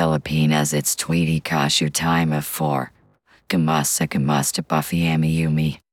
Filipinas it's Tweety Kashu time of 4. Kamusta Buffy Amiyumi.